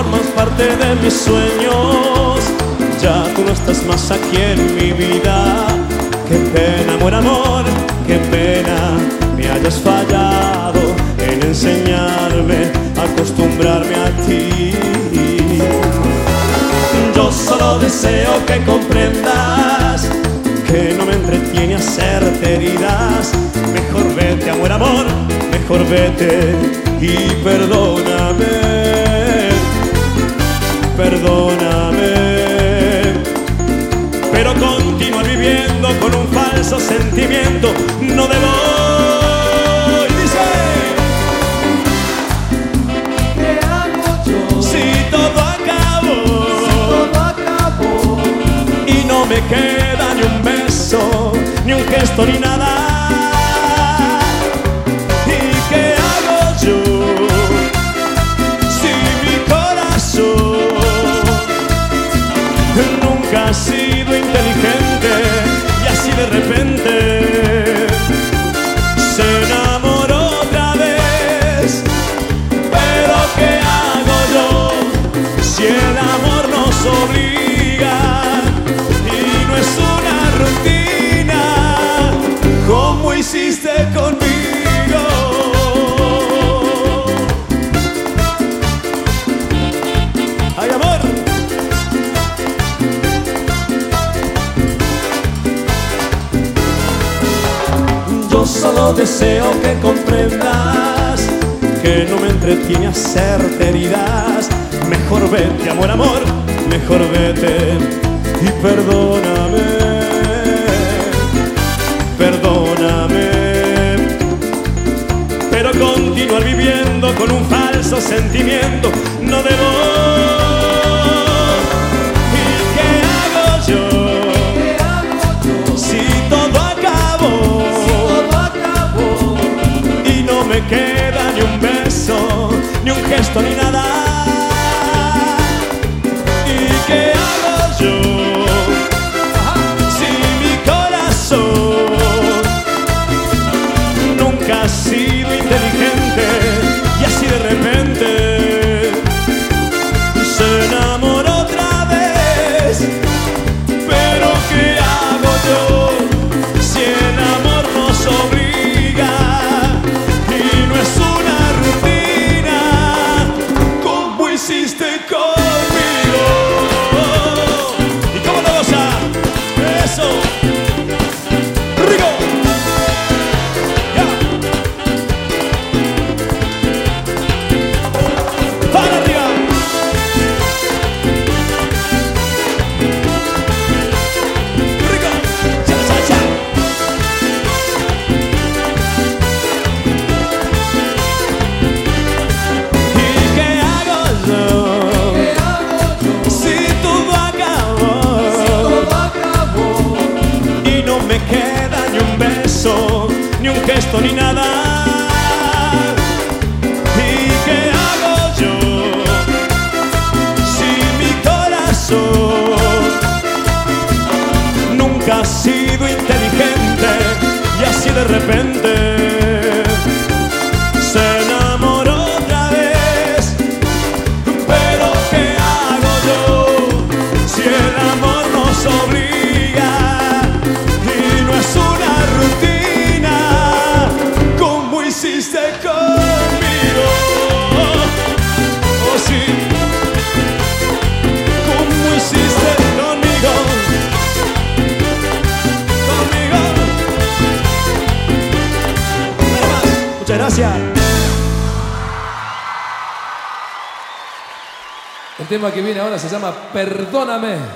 formas parte de mis sueños. Ya tú no estás más aquí en mi vida. Qué pena, buen amor, qué pena me hayas fallado en enseñarme a acostumbrarme a ti. Yo solo deseo que comprendas que no me entretiene hacerte heridas. Mejor vete, amor, amor, mejor vete y perdóname, perdóname. Pero continúa viviendo con un falso sentimiento. No debo. Y dice: ¿qué hago yo? Si todo acabó, y no me queda ni un beso, ni un gesto, ni nada. ¿Y qué hago yo? Si mi corazón nunca ha sido inteligente y así de repente se enamoró otra vez. Pero ¿qué hago yo si el amor nos obliga y no es una rutina como hiciste conmigo? ¡Ay, amor! Yo solo deseo que comprendas que no me entretiene hacerte heridas. Mejor vete, amor, amor, mejor vete y perdóname, perdóname. Pero continuar viviendo con un falso sentimiento no debo. ¿Y qué hago yo? Si todo acabó y no me queda ni un beso, ni un gesto, ni nada. ¿Y qué hago yo? Si mi corazón nunca ha sido inteligente y así de repente se enamoró otra vez. Pero ¿qué hago yo si el amor nos obliga y no es una rutina como hiciste conmigo? ¿Y cómo lo goza? ¡Eso! ¡Rico! ¡Ya! ¡Para arriba! ¡Rico! ¡Cha, cha, cha! ¿Y qué hago yo? Si todo acabó y no me queda ni un beso, ni un gesto, ni nada. ¿Y qué hago yo? Si mi corazón nunca ha sido inteligente y así de repente se enamoró otra vez. Pero ¿qué hago yo si el amor nos obliga y no es una rutina como hiciste conmigo? Oh sí, como hiciste conmigo, conmigo. Nada más. Muchas gracias. El tema que viene ahora se llama Perdóname.